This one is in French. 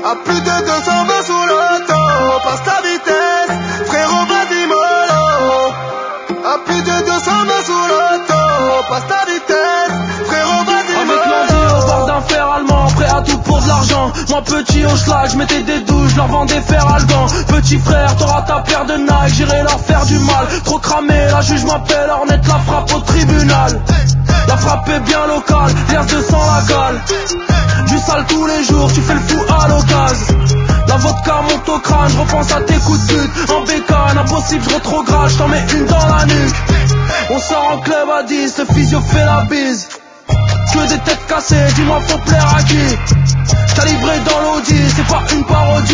À plus de 220 sous l'auto, passe ta vitesse, frérot vas-y mollo. À plus de 220 sous l'auto, passe ta vitesse, frérot vas-y mollo. Avec l'envie au bord d'un fer allemand, prêt à tout pour de l'argent. Moi petit au schlag, je mettais des douches, je leur vendais fer algan. Petit frère, t'auras ta paire de Nike, j'irai leur faire du mal. Trop cramé, la juge m'appelle, Ornette la frappe au tribunal. La frappe est bien locale, liasse de sang la gale. Du sale tous les jours, tu fais le fou à l'occasion. La vodka monte au crâne, je repense à tes coups de pute. En bécane, impossible, je rétrograde, je t'en mets une dans la nuque. On sort en club à 10, le physio fait la bise. Que des têtes cassées, dis-moi faut plaire à qui? Calibré dans l'audi, c'est pas une parodie.